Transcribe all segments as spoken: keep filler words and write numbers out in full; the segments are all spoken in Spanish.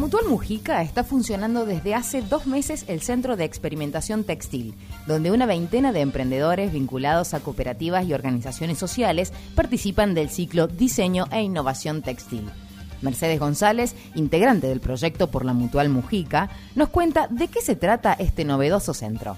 Mutual Mujica está funcionando desde hace dos meses el Centro de Experimentación Textil, donde una veintena de emprendedores vinculados a cooperativas y organizaciones sociales participan del ciclo Diseño e Innovación Textil. Mercedes González, integrante del proyecto por la Mutual Mujica, nos cuenta de qué se trata este novedoso centro.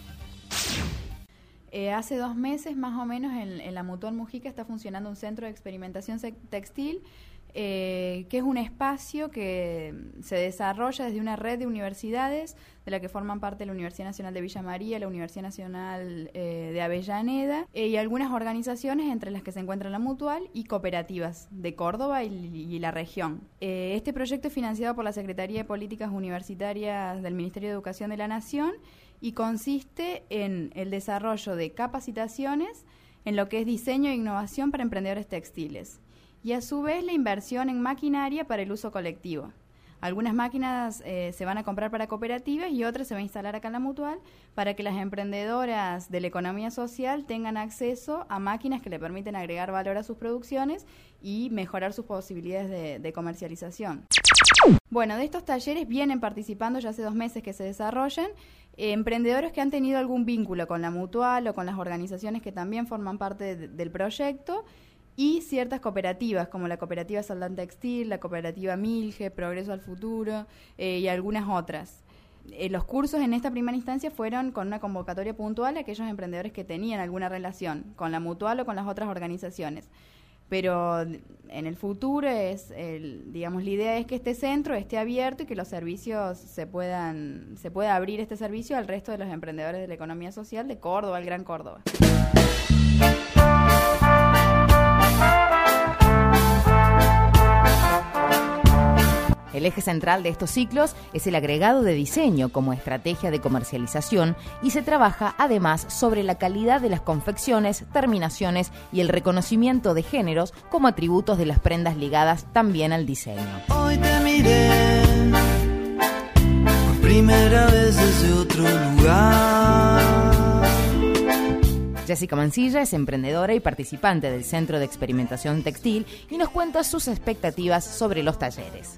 Eh, hace dos meses más o menos en, en la Mutual Mujica está funcionando un centro de experimentación textil, eh, que es un espacio que se desarrolla desde una red de universidades, de la que forman parte la Universidad Nacional de Villa María, la Universidad Nacional eh, de Avellaneda, eh, y algunas organizaciones entre las que se encuentra la Mutual y cooperativas de Córdoba y, y la región. Eh, este proyecto es financiado por la Secretaría de Políticas Universitarias del Ministerio de Educación de la Nación y consiste en el desarrollo de capacitaciones en lo que es diseño e innovación para emprendedores textiles y a su vez la inversión en maquinaria para el uso colectivo. Algunas máquinas eh, se van a comprar para cooperativas y otras se va a instalar acá en la Mutual para que las emprendedoras de la economía social tengan acceso a máquinas que le permiten agregar valor a sus producciones y mejorar sus posibilidades de, de comercialización. Bueno, de estos talleres vienen participando ya hace dos meses que se desarrollan eh, emprendedores que han tenido algún vínculo con la Mutual o con las organizaciones que también forman parte de, del proyecto, y ciertas cooperativas, como la cooperativa Soldán Textil, la cooperativa Milge, Progreso al Futuro eh, y algunas otras. Eh, los cursos en esta primera instancia fueron con una convocatoria puntual a aquellos emprendedores que tenían alguna relación con la Mutual o con las otras organizaciones. Pero en el futuro, es el, digamos, la idea es que este centro esté abierto y que los servicios se puedan, se pueda abrir este servicio al resto de los emprendedores de la economía social de Córdoba, el Gran Córdoba. El eje central de estos ciclos es el agregado de diseño como estrategia de comercialización y se trabaja además sobre la calidad de las confecciones, terminaciones y el reconocimiento de géneros como atributos de las prendas ligadas también al diseño. Hoy te miré por primera vez desde otro lugar. Jessica Mancilla es emprendedora y participante del Centro de Experimentación Textil y nos cuenta sus expectativas sobre los talleres.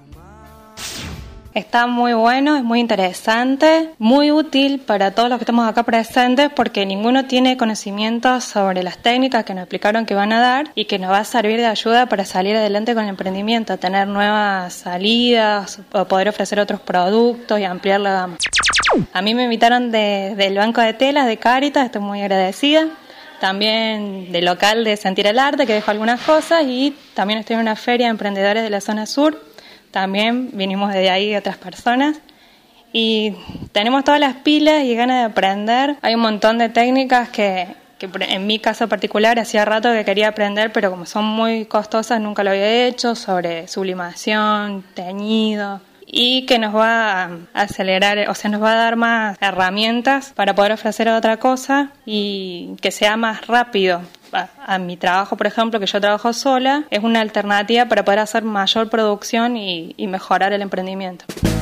Está muy bueno, es muy interesante, muy útil para todos los que estamos acá presentes porque ninguno tiene conocimiento sobre las técnicas que nos explicaron que van a dar y que nos va a servir de ayuda para salir adelante con el emprendimiento, tener nuevas salidas, o poder ofrecer otros productos y ampliar la gama. A mí me invitaron de, del Banco de Telas de Cáritas, estoy muy agradecida. También del local de Sentir el Arte, que dejo algunas cosas, y también estoy en una feria de emprendedores de la zona sur. También vinimos de ahí otras personas y tenemos todas las pilas y ganas de aprender. Hay un montón de técnicas que, que en mi caso particular hacía rato que quería aprender, pero como son muy costosas nunca lo había hecho, sobre sublimación, teñido, y que nos va a acelerar, o sea, nos va a dar más herramientas para poder ofrecer otra cosa y que sea más rápido. A, a mi trabajo, por ejemplo, que yo trabajo sola, es una alternativa para poder hacer mayor producción y, y mejorar el emprendimiento.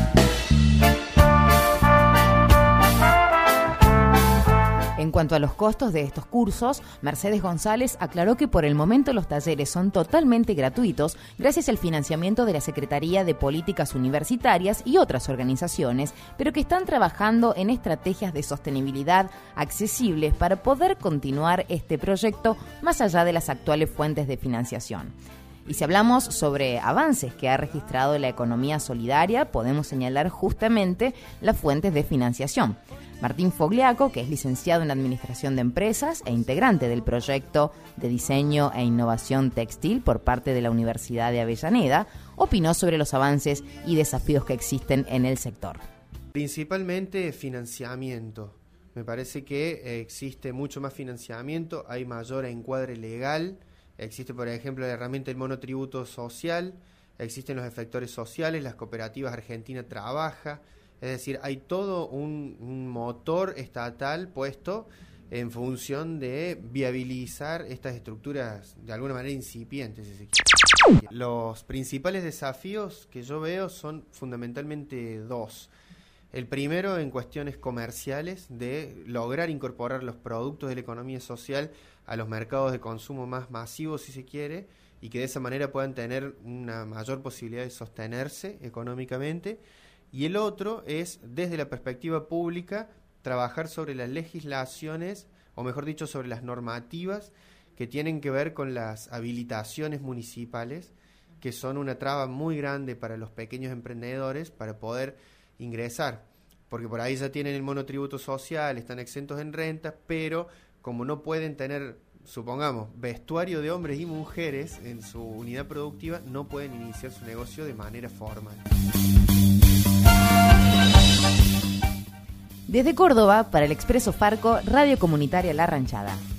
En cuanto a los costos de estos cursos, Mercedes González aclaró que por el momento los talleres son totalmente gratuitos gracias al financiamiento de la Secretaría de Políticas Universitarias y otras organizaciones, pero que están trabajando en estrategias de sostenibilidad accesibles para poder continuar este proyecto más allá de las actuales fuentes de financiación. Y si hablamos sobre avances que ha registrado la economía solidaria, podemos señalar justamente las fuentes de financiación. Martín Fogliaco, que es licenciado en Administración de Empresas e integrante del proyecto de Diseño e Innovación Textil por parte de la Universidad de Avellaneda, opinó sobre los avances y desafíos que existen en el sector. Principalmente financiamiento. Me parece que existe mucho más financiamiento, hay mayor encuadre legal, existe por ejemplo la herramienta del monotributo social, existen los efectores sociales, las cooperativas Argentina Trabaja. Es decir, hay todo un, un motor estatal puesto en función de viabilizar estas estructuras de alguna manera incipientes. Los principales desafíos que yo veo son fundamentalmente dos. El primero en cuestiones comerciales, de lograr incorporar los productos de la economía social a los mercados de consumo más masivos, si se quiere, y que de esa manera puedan tener una mayor posibilidad de sostenerse económicamente. Y el otro es, desde la perspectiva pública, trabajar sobre las legislaciones, o mejor dicho, sobre las normativas que tienen que ver con las habilitaciones municipales, que son una traba muy grande para los pequeños emprendedores para poder ingresar, porque por ahí ya tienen el monotributo social, están exentos en rentas, pero como no pueden tener, supongamos, vestuario de hombres y mujeres en su unidad productiva, no pueden iniciar su negocio de manera formal. Desde Córdoba, para el Expreso Farco, Radio Comunitaria La Ranchada.